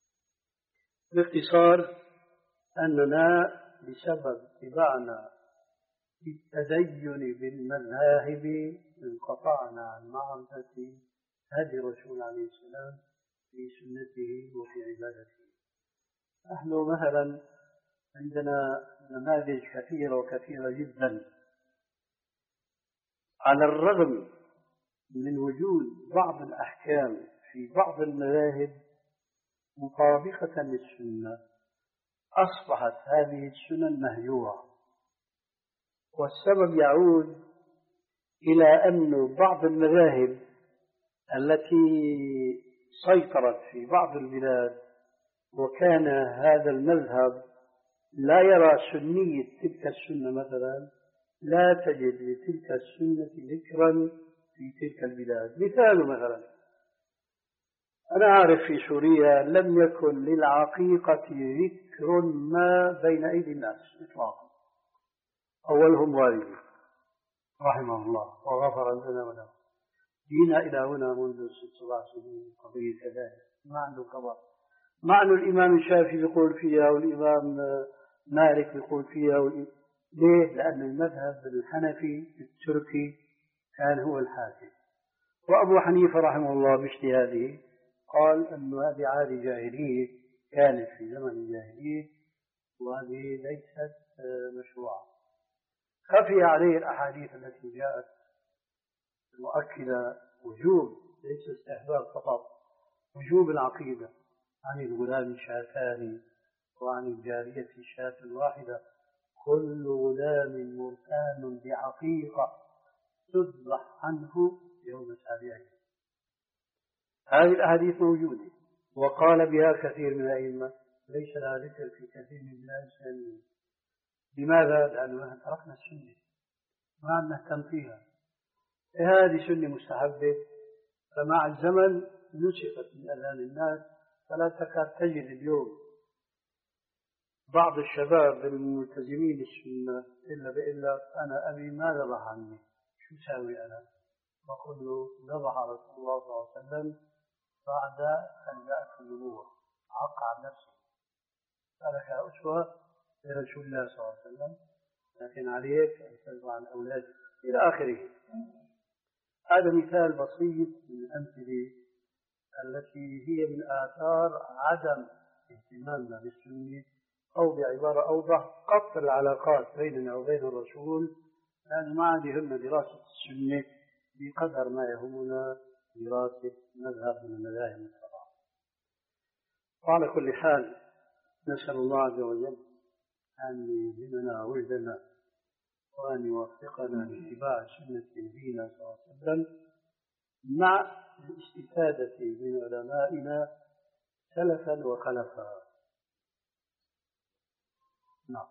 باختصار أننا بسبب اتباعنا في التدين بالمذاهب انقطعنا عن معرفة هدي الرسول عليه السلام في سنته وفي عبادته. نحن مثلا عندنا نماذج كثيرة وكثيرة جدا، على الرغم من وجود بعض الأحكام في بعض المذاهب مطابقة للسنة، أصبحت هذه السنن مهجورة. والسبب يعود إلى أن بعض المذاهب التي سيطرت في بعض البلاد وكان هذا المذهب لا يرى سنية تلك السنة، مثلا لا تجد لتلك السنة ذكرا في تلك البلاد. مثال مثلا أنا أعرف في سوريا لم يكن للعقيقة ذكر ما بين أيدي الناس إطلاقا، أولهم والدي رحمه الله وغفر لنا وله. جينا إلى هنا منذ ست سبع سنين قضية كذلك، ما عنده قضاء. معنى الإمام الشافعي يقول فيها والإمام مالك يقول فيها والإمام. ليه؟ لأن المذهب الحنفي التركي كان هو الحاكم، وأبو حنيفة رحمه الله باجتهاده قال أن هذه عادة جاهلية كانت في زمن الجاهلية وهذه ليست مشروعة. خفي عليه الأحاديث التي جاءت مؤكدة وجوب، ليس استحباب فقط، وجوب العقيدة عن الغلام شاتان وعن الجارية شاة واحدة، كل غلام مرتان بعقيقة تذبح عنه يوم سابعه. هذه الأحاديث موجودة وقال بها كثير من الأئمة، ليس لها ذكر في كثير من البلاد الإسلامية. لماذا؟ لأننا تركنا السنة ما نهتم فيها. هذه سنة مستحبة، فمع الزمن نسخت من أذهان الناس، فلا تكاد تجد اليوم بعض الشباب الملتزمين السنة إلا بإلا أنا أبي ما ذبح عني، شو ساوي أنا؟ بقول له ذبح رسول الله صلى الله عليه وسلم بعد أن جاءت النبوة، عق عن نفسه، فلك أسوة لرسول الله صلى الله عليه وسلم، لكن عليك أن تذبح عن أولادك إلى آخره. هذا مثال بسيط من الأمثلة التي هي من آثار عدم اهتمامنا بالسنة، أو بعبارة أوضح قطع العلاقات بيننا وبين الرسول لأن ما عاد يهمنا دراسة السنة بقدر ما يهمنا دراسة مذهب من المذاهب السبعة. وعلى كل حال نسأل الله عز وجل أن يلهمنا وجدنا وأن يوفقنا لاتباع سنة نبينا صلى الله عليه وسلم مع الاستفادة من علمائنا سلفا وخلفا. نعم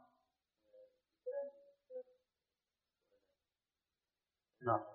نعم.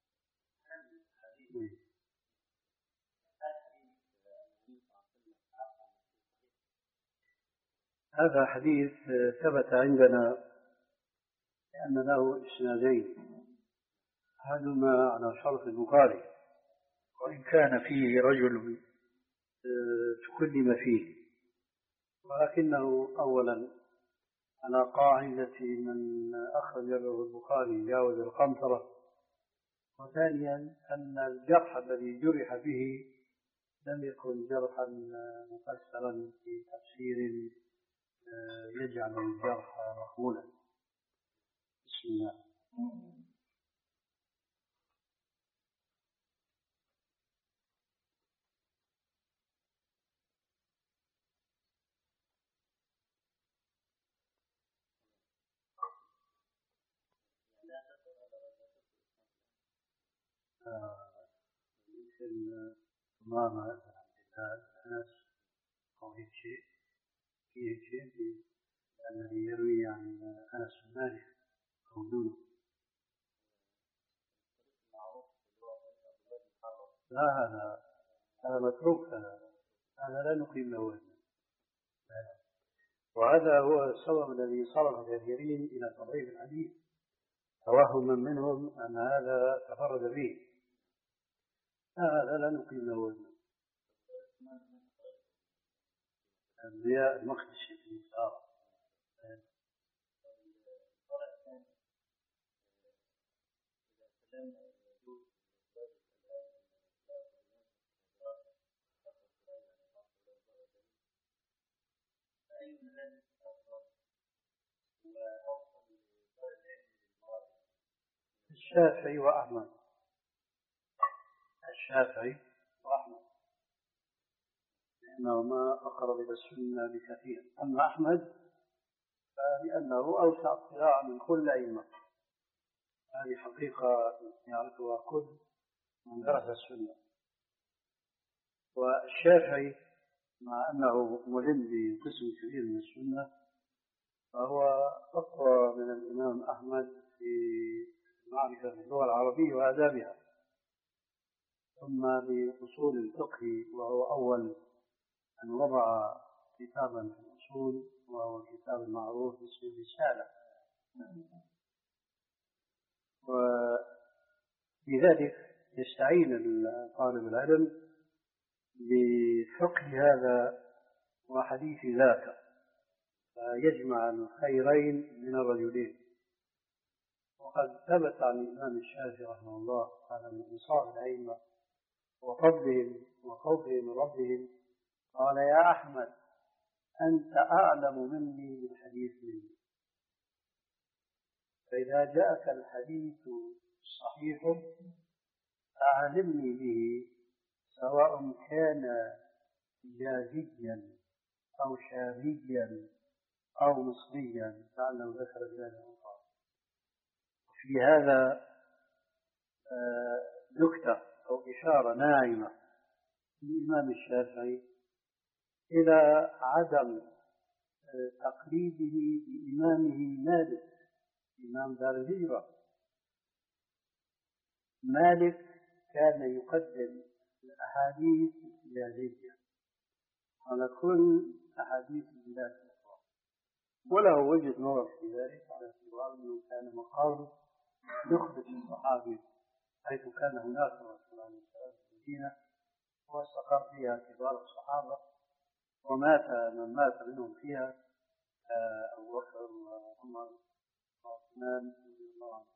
هذا حديث ثبت عندنا لأن له إسنادين، أحدهما على شرط البخاري وإن كان فيه رجل تكلم فيه، ولكنه أولا على قاعدة من أخرج له البخاري جاوز القنطرة، وثانيا أن الجرح الذي جرح به لم يكن جرحا مفسرا في تفسير يجعل الجرح مقبولا. بسم الله. مثل ثمامة أنس أو هيك شيء في هيك شيء الذي يروي عن أنس بن مالك أو دونه. لا هذا هذا متروك، هذا هذا لا نقيم له وزنا، وهذا هو السبب الذي صرف كثيرين إلى تضعيف الحديث توهما منهم أن هذا تفرد به، هذا لا نقيم له وزنا. الضياء المخدشي في المسار الشافعي وأحمد، الشافعي وأحمد لأنهما أقرب إلى السنة بكثير، أما أحمد فلأنه أوسع اطلاعا من كل أئمة، هذه حقيقة يعرفها كل من درس السنة. والشافعي مع أنه ملم بقسم كبير من السنة فهو أقوى من الإمام أحمد في معرفة اللغة العربية وآدابها، ثم بأصول الفقه، وهو أول أن وضع كتابا في الأصول وهو الكتاب المعروف باسم الرسالة، ولذلك يستعين طالب العلم بفقه هذا وحديث ذاك فيجمع الخيرين من الرجلين. وقد ثبت عن الإمام الشافعي رحمه الله هذا من إنصاف الأئمة وفضلهم وخوفهم من ربهم، قال: يا أحمد أنت أعلم مني بالحديث مني، فإذا جاءك الحديث الصحيح فأعلمني به، سواء كان حجازيا أو شاميا أو مصريا، لعله ذكر ذلك. في هذا نكتة أو إشارة ناعمة للإمام الشافعي إلى عدم تقليده بإمامه مالك إمام دار الهجرة. مالك كان يقدم الأحاديث الحجازية على كل أحاديث البلاد الأخرى، وله وجهة نظر في ذلك على اعتبار أنه كان مقام نخبة الصحابة، حيث كان هناك رسول الله في المدينة واستقر فيها كبار الصحابة، ومات من مات منهم فيها أبو بكر وعمر وعثمان رضي الله عنهم.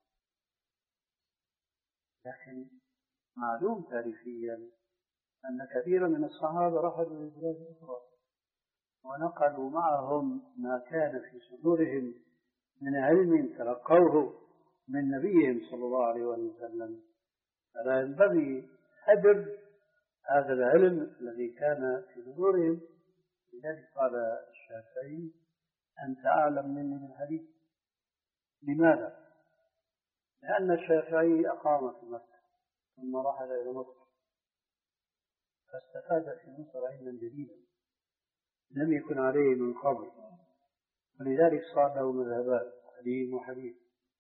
لكن معلوم تاريخيا أن كثيرا من الصحابة رحلوا للبلاد الأخرى ونقلوا معهم ما كان في صدورهم من علم تلقوه من نبيهم صلى الله عليه وسلم، فلا ينبغي هدر هذا العلم الذي كان في صدورهم. لذلك قال الشافعي: أنت أعلم مني بالحديث. لماذا؟ لأن الشافعي أقام في مكة ثم رحل إلى مصر، فاستفاد في مصر علما جديدا لم يكن عليه من قبل، ولذلك صار له مذهبان: قديم وحديث.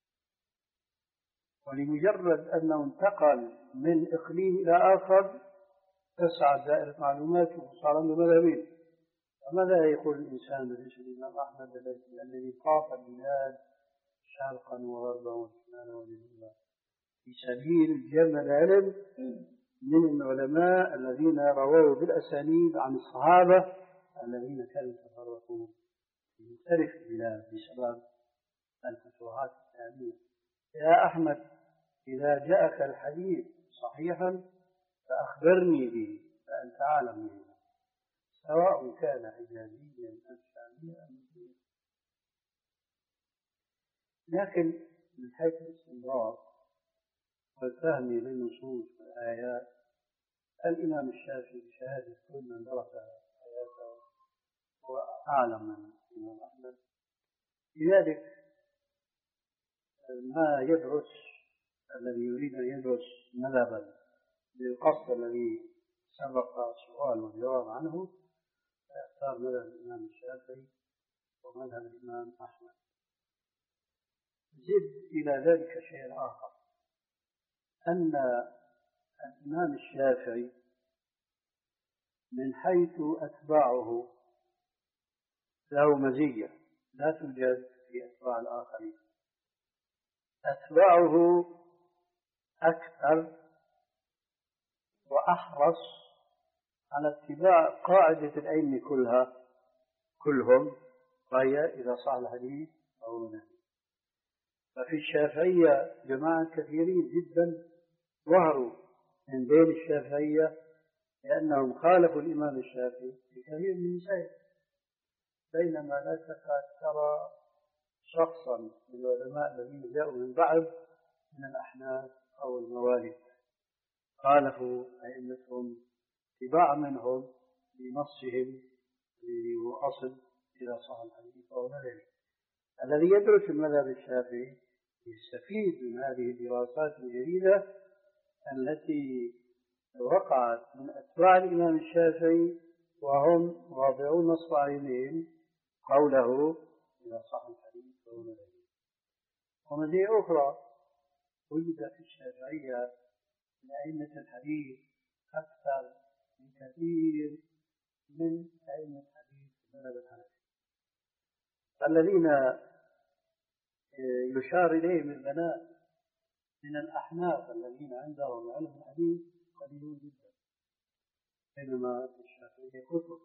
ولمجرد أنه انتقل من إقليم إلى آخر تسعى دائرة معلوماته وصار عنده مذهبين. فماذا يقول الإنسان بالنسبة للإمام أحمد الذي طاف البلاد شرقا وغربا وشمالا وجنوبا في سبيل جمع العلم من العلماء الذين رووا بالأسانيد عن الصحابة الذين كانوا يتفرقون في مختلف البلاد بسبب الفتوحات الإسلامية. يا أحمد، إذا جاءك الحديث صحيحا فأخبرني به فأنت أعلم منه، سواء كان حجازيا أم شاميا أم مسلما. لكن من حيث الاستمرار والفهم للنصوص والآيات، الإمام الشافعي بشهادة كل من درس حياته هو أعلم من الإمام أحمد. لذلك ما يدرس الذي يريد أن يدرس مذهبا بالقصد الذي سبق سؤال وجواب عنه فيختار مذهب الإمام الشافعي ومذهب الإمام أحمد. زد إلى ذلك شيء آخر، أن الإمام الشافعي من حيث أتباعه له مزية لا توجد في أتباع الآخرين. أتباعه أكثر وأحرص على اتباع قاعدة العلم كلها كلهم، وهي إذا صح الحديث فهو نبي. ففي الشافعية جماعة كثيرين جدا ظهروا من بين الشافعية لأنهم خالفوا الإمام الشافعي في كثير من المسائل، بينما لا تكاد ترى شخصا من العلماء الذين جاءوا من بعد من الأحناف أو الموالد خالفوا أئمتهم اتباعا منهم بنصهم الذي هو أصل إذا صح الحديث فهو نبي. الذي يدرس المذهب الشافعي يستفيد من هذه الدراسات الجديدة التي وقعت من أتباع الإمام الشافعي وهم واضعون نصب عينهم قوله إذا صح الحديث فهو نبي. ومزية أخرى وجد في الشافعية من أئمة الحديث أكثر من كثير من أئمة الحديث في المذهب الحنفي، الذين يشار إليهم البنات من الأحناف الذين عندهم علم الحديث قليلون جدا، بينما في الشافعية كثر.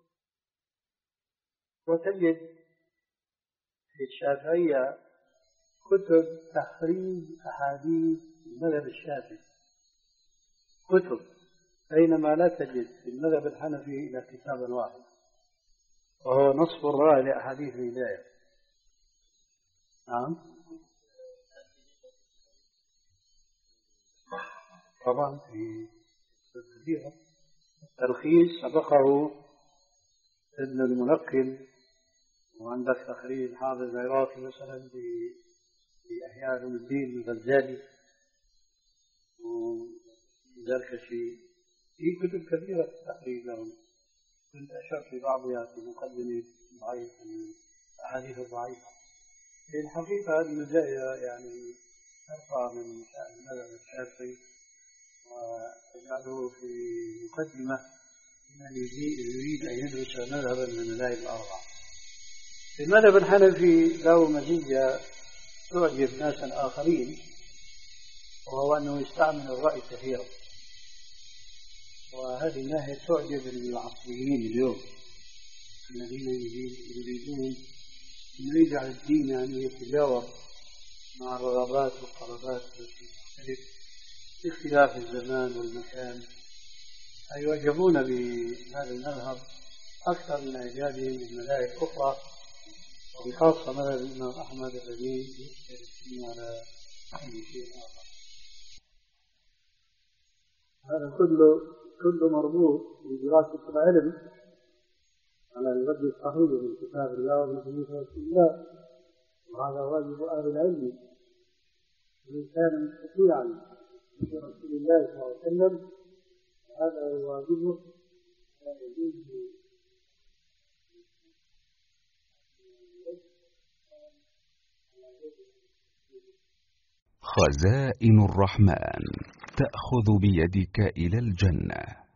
وتجد في الشافعية كتب تخريج أحاديث المذهب الشافعي كتب، بينما لا تجد في المذهب الحنفي إلا كتابا واحد وهو نصف الراء لأحاديث الهداية. نعم طبعا في كثيرة. التلخيص سبقه ابن الملقن، وعندك تخريج حافظ العراقي مثلا بإحياء علوم الدين الغزالي والزركشي، في كتب كثيرة في التخريج لهم. كنت أشرت في بعضها في مقدمة ضعيف الأحاديث الضعيفة. في الحقيقة المزايا يعني ترفع من شأن المذهب الشافعي وتجعله في مقدمة من يريد أن يدرس مذهبا من المذاهب الأربعة. في المذهب الحنفي له مزية تعجب ناسا آخرين، وهو أنه يستعمل الرأي كثيرا، وهذه الناحية تعجب العصريين اليوم الذين يريدون أن يجعل الدين يعني يتجاوب مع الرغبات والطلبات التي تختلف باختلاف الزمان والمكان. أي يعجبون بهذا المذهب أكثر من إعجابهم بالمذاهب الأخرى، وبخاصة مذهب الإمام أحمد الذي يشترك على أي شيء آخر. هذا كله كله مربوط بدراسة العلم على الوجه الصحيح من كتاب الله ومن حديث رسول الله، وهذا واجب أهل العلم. ومن كان مستطيعا من رسول الله صلى الله عليه وسلم هذا واجبه، لا يجوز. خزائن الرحمن تأخذ بيدك إلى الجنة.